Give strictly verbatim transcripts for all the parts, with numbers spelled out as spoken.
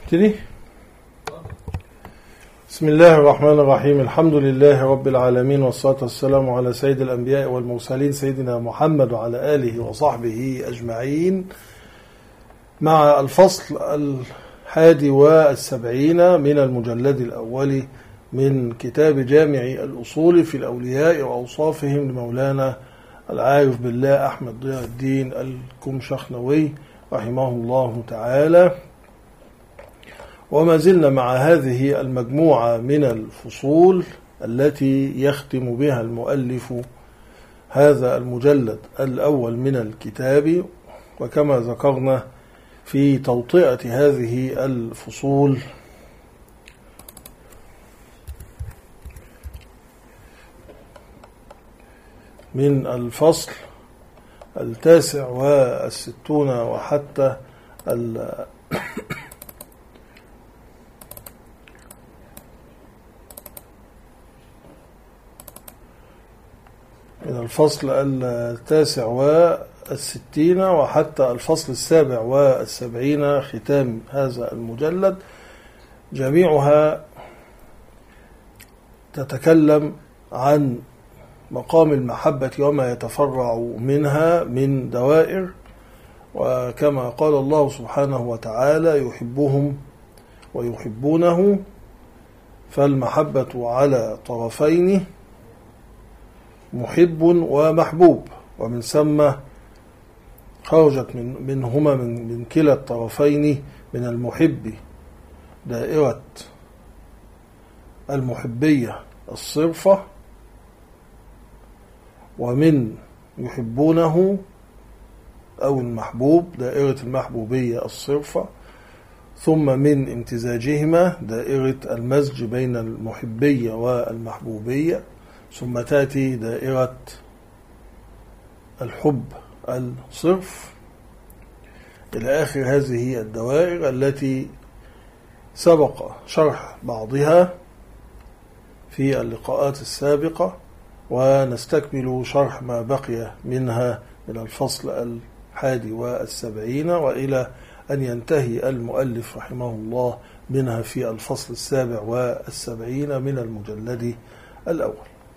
ابتدي. بسم الله الرحمن الرحيم. الحمد لله رب العالمين، والصلاة والسلام على سيد الأنبياء والمرسلين سيدنا محمد وعلى آله وصحبه أجمعين، مع الفصل الحادي والسبعين من المجلد الأول من كتاب جامع الأصول في الأولياء وأوصافهم لمولانا العارف بالله أحمد ضياء الدين الكمشخنوي رحمه الله تعالى. وما زلنا مع هذه المجموعة من الفصول التي يختم بها المؤلف هذا المجلد الأول من الكتاب. وكما ذكرنا في توطئة هذه الفصول من الفصل التاسع والستون وحتى من الفصل التاسع والستين وحتى الفصل السابع والسبعين ختام هذا المجلد، جميعها تتكلم عن مقام المحبة وما يتفرع منها من دوائر. وكما قال الله سبحانه وتعالى: يحبهم ويحبونه، فالمحبة على طرفين، محب ومحبوب، ومن ثم خرجت من منهما من, من كلا الطرفين من المحب دائرة المحبية الصرفة، ومن يحبونه أو المحبوب دائرة المحبوبية الصرفة، ثم من امتزاجهما دائرة المزج بين المحبية والمحبوبية، ثم تأتي دائرة الحب الصرف، إلى آخر هذه الدوائر التي سبق شرح بعضها في اللقاءات السابقة، ونستكمل شرح ما بقي منها من الفصل الحادي والسبعين، وإلى أن ينتهي المؤلف رحمه الله منها في الفصل السابع والسبعين من المجلد الأول.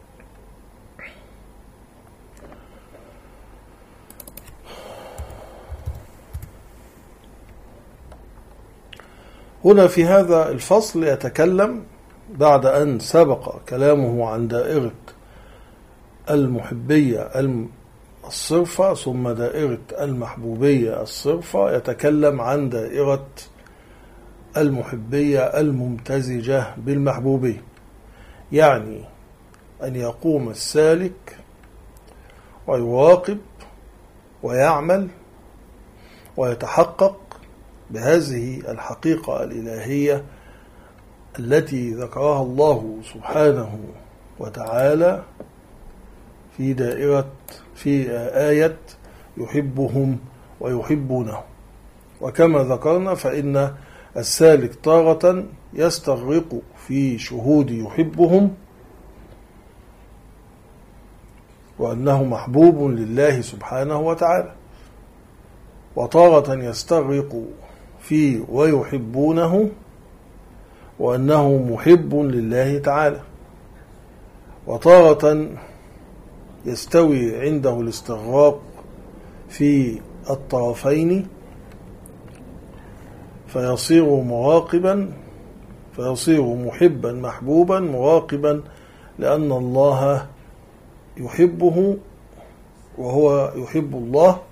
هنا في هذا الفصل يتكلم بعد أن سبق كلامه عن دائرة المحبية الصرفة ثم دائرة المحبوبية الصرفة، يتكلم عن دائرة المحبية الممتزجة بالمحبوبية، يعني أن يقوم السالك ويواقب ويعمل ويتحقق بهذه الحقيقة الإلهية التي ذكرها الله سبحانه وتعالى في دائرة في آية يحبهم ويحبونه. وكما ذكرنا فإن السالك طاغة يستغرق في شهود يحبهم وأنه محبوب لله سبحانه وتعالى، وطاغة يستغرق في ويحبونه وأنه محب لله تعالى، وطاغة يستوي عنده الاستغراق في الطرفين فيصير مراقبا، فيصير محبا محبوبا مراقبا، لأن الله يحبه وهو يحب الله،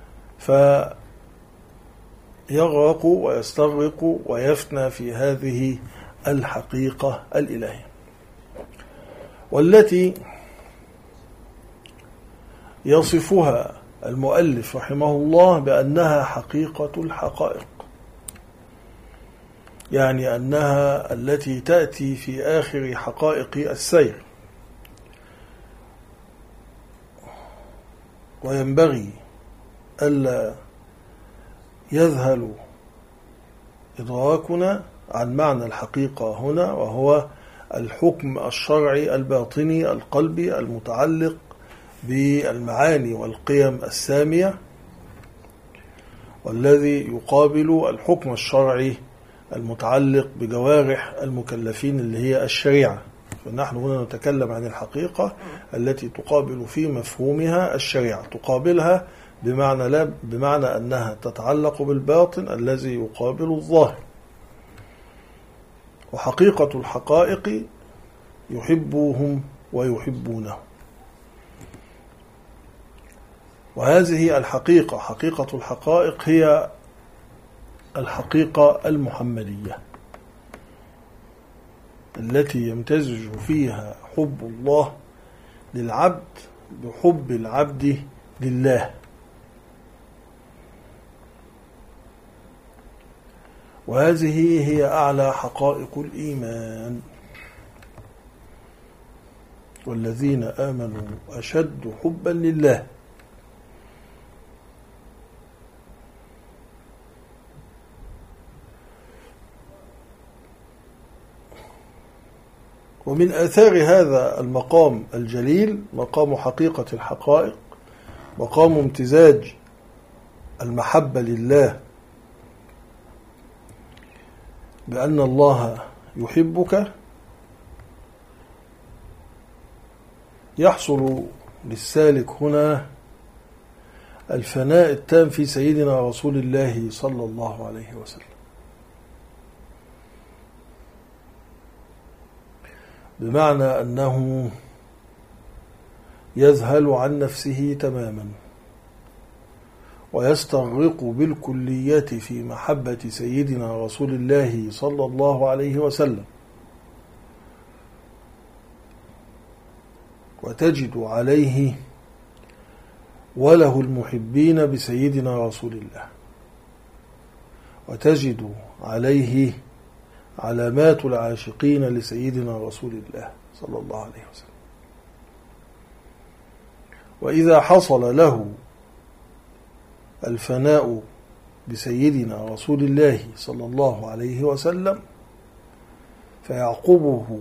فيغرق ويستغرق ويفنى في هذه الحقيقة الإلهية، والتي يصفها المؤلف رحمه الله بأنها حقيقة الحقائق، يعني أنها التي تأتي في آخر حقائق السير. وينبغي ألا يذهل إدراكنا عن معنى الحقيقة هنا، وهو الحكم الشرعي الباطني القلبي المتعلق بالمعاني والقيم السامية، والذي يقابل الحكم الشرعي المتعلق بجوارح المكلفين اللي هي الشريعة. فنحن هنا نتكلم عن الحقيقة التي تقابل في مفهومها الشريعة، تقابلها بمعنى لا بمعنى أنها تتعلق بالباطن الذي يقابل الظاهر. وحقيقة الحقائق يحبهم ويحبونه. وهذه الحقيقة حقيقة الحقائق هي الحقيقة المحمدية التي يمتزج فيها حب الله للعبد بحب العبد لله. وهذه هي أعلى حقائق الإيمان. والذين آمنوا أشد حبا لله. ومن آثار هذا المقام الجليل مقام حقيقة الحقائق، مقام امتزاج المحبة لله بأن الله يحبك، يحصل للسالك هنا الفناء التام في سيدنا رسول الله صلى الله عليه وسلم، بمعنى أنه يذهل عن نفسه تماما ويستغرق بالكلية في محبة سيدنا رسول الله صلى الله عليه وسلم، وتجد عليه وله المحبين بسيدنا رسول الله، وتجد عليه علامات العاشقين لسيدنا رسول الله صلى الله عليه وسلم. وإذا حصل له الفناء بسيدنا رسول الله صلى الله عليه وسلم فيعقبه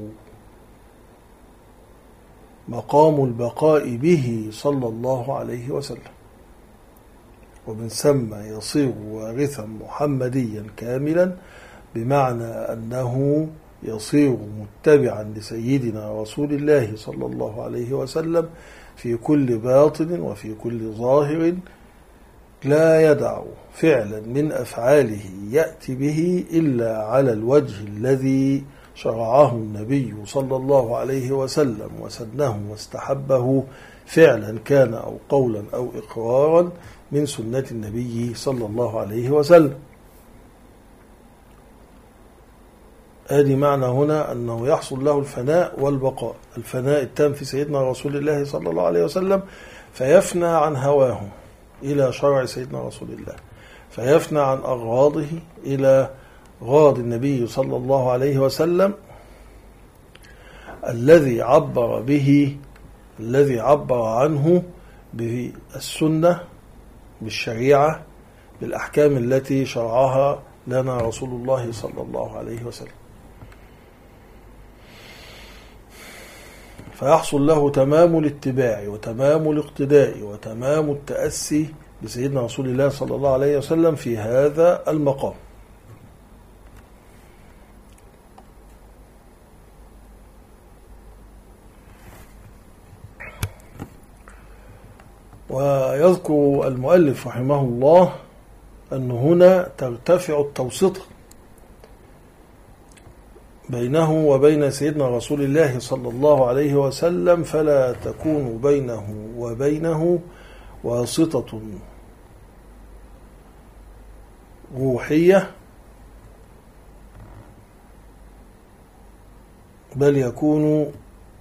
مقام البقاء به صلى الله عليه وسلم، ومن ثم يصير وارثا محمديا كاملا، بمعنى أنه يصير متبعا لسيدنا رسول الله صلى الله عليه وسلم في كل باطن وفي كل ظاهر، لا يدع فعلا من أفعاله يأتي به إلا على الوجه الذي شرعه النبي صلى الله عليه وسلم وسنه واستحبه، فعلا كان أو قولا أو إقرارا من سنة النبي صلى الله عليه وسلم. هذه معنى هنا أنه يحصل له الفناء والبقاء، الفناء التام في سيدنا رسول الله صلى الله عليه وسلم، فيفنى عن هواه إلى شرع سيدنا رسول الله، فيفنى عن أغراضه إلى غاض النبي صلى الله عليه وسلم الذي عبر به الذي عبر عنه بالسنة، بالشريعة، بالأحكام التي شرعها لنا رسول الله صلى الله عليه وسلم. فيحصل له تمام الاتباع وتمام الاقتداء وتمام التأسي بسيدنا رسول الله صلى الله عليه وسلم في هذا المقام. ويذكر المؤلف رحمه الله أن هنا ترتفع التوسطة بينه وبين سيدنا رسول الله صلى الله عليه وسلم، فلا تكون بينه وبينه واسطة روحية، بل يكون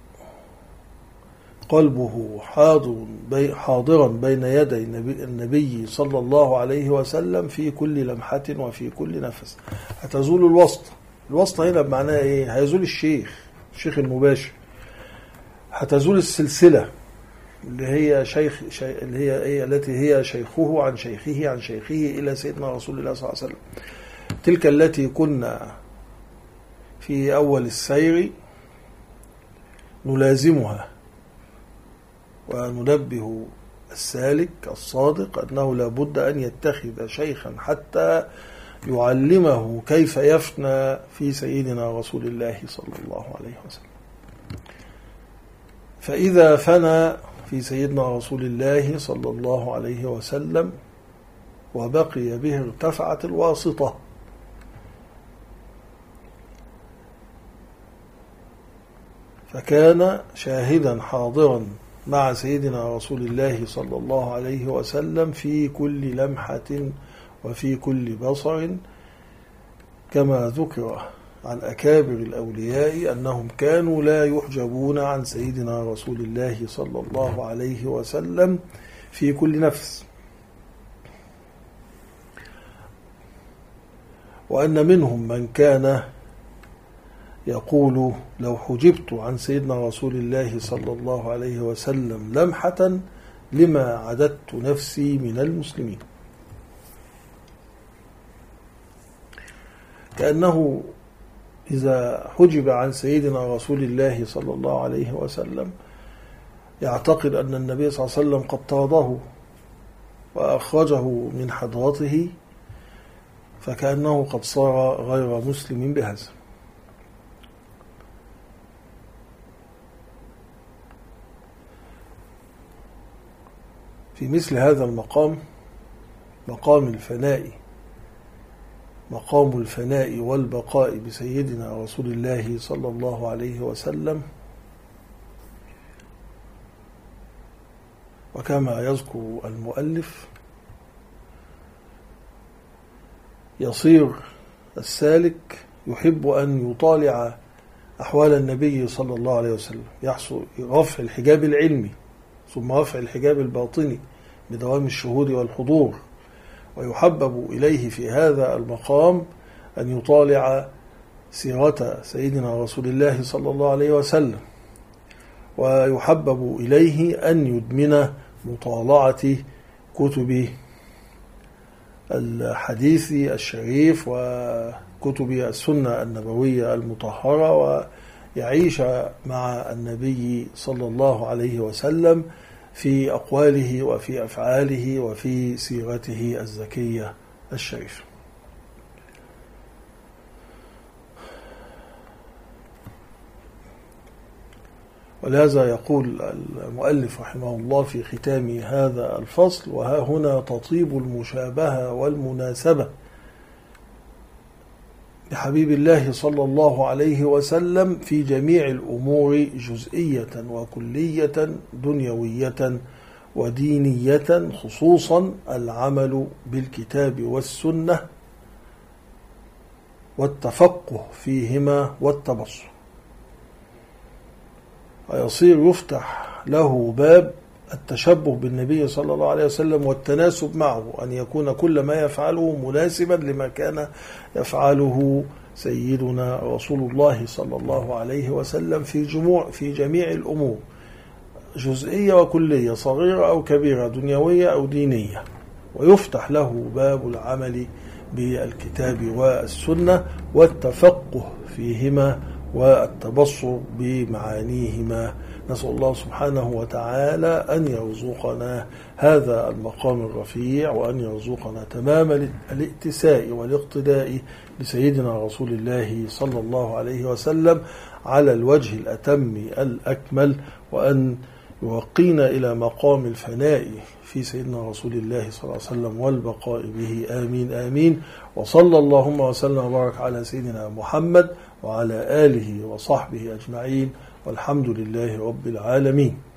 قلبه حاضر حاضرا بين يدي النبي صلى الله عليه وسلم في كل لمحة وفي كل نفس. هتزول الواسطة. الواسطة هنا بمعناها ايه؟ هيزول الشيخ الشيخ المباشر، هتزول السلسلة اللي هي شيخ اللي هي ايه التي هي شيخه عن شيخه عن شيخه إلى سيدنا رسول الله صلى الله عليه وسلم، تلك التي كنا في أول السير نلازمها وننبه السالك الصادق أنه لا بد أن يتخذ شيخا حتى يعلمه كيف يفنى في سيدنا رسول الله صلى الله عليه وسلم. فإذا فنى في سيدنا رسول الله صلى الله عليه وسلم وبقي به ارتفعت الواسطة، فكان شاهدا حاضرا مع سيدنا رسول الله صلى الله عليه وسلم في كل لمحة وفي كل بصر، كما ذكر عن أكابر الأولياء أنهم كانوا لا يحجبون عن سيدنا رسول الله صلى الله عليه وسلم في كل نفس، وأن منهم من كان يقول لو حجبت عن سيدنا رسول الله صلى الله عليه وسلم لمحة لما عددت نفسي من المسلمين، كأنه إذا حجب عن سيدنا رسول الله صلى الله عليه وسلم يعتقد أن النبي صلى الله عليه وسلم قد طرده وأخرجه من حضرته، فكأنه قد صار غير مسلم بهذا. في مثل هذا المقام، مقام الفناء، مقام الفناء والبقاء بسيدنا رسول الله صلى الله عليه وسلم، وكما يذكر المؤلف يصير السالك يحب أن يطالع أحوال النبي صلى الله عليه وسلم، يحصل رفع الحجاب العلمي ثم رفع الحجاب الباطني بدوام الشهود والحضور، ويحبب إليه في هذا المقام أن يطالع سيرة سيدنا رسول الله صلى الله عليه وسلم، ويحبب إليه أن يدمن مطالعة كتب الحديث الشريف وكتب السنة النبوية المطهرة، ويعيش مع النبي صلى الله عليه وسلم في أقواله وفي أفعاله وفي سيرته الزكية الشريفة. ولهذا يقول المؤلف رحمه الله في ختام هذا الفصل: وها هنا تطيب المشابهة والمناسبة بحبيب الله صلى الله عليه وسلم في جميع الأمور جزئية وكلية دنيوية ودينية، خصوصا العمل بالكتاب والسنة والتفقه فيهما والتبصر، ويصير يفتح له باب التشبه بالنبي صلى الله عليه وسلم والتناسب معه، أن يكون كل ما يفعله مناسبا لما كان يفعله سيدنا رسول الله صلى الله عليه وسلم في جموع في جميع الأمور، جزئية وكلية، صغيرة أو كبيرة، دنيوية أو دينية، ويفتح له باب العمل بالكتاب والسنة والتفقه فيهما والتبصر بمعانيهما. نسأل الله سبحانه وتعالى أن يرزقنا هذا المقام الرفيع، وأن يرزقنا تمام الائتساء والاقتداء بسيدنا رسول الله صلى الله عليه وسلم على الوجه الأتم الأكمل، وأن يوقينا إلى مقام الفناء في سيدنا رسول الله صلى الله عليه وسلم والبقاء به. آمين آمين. وصلى اللهم وسلم وبارك على سيدنا محمد وعلى آله وصحبه أجمعين، والحمد لله رب العالمين.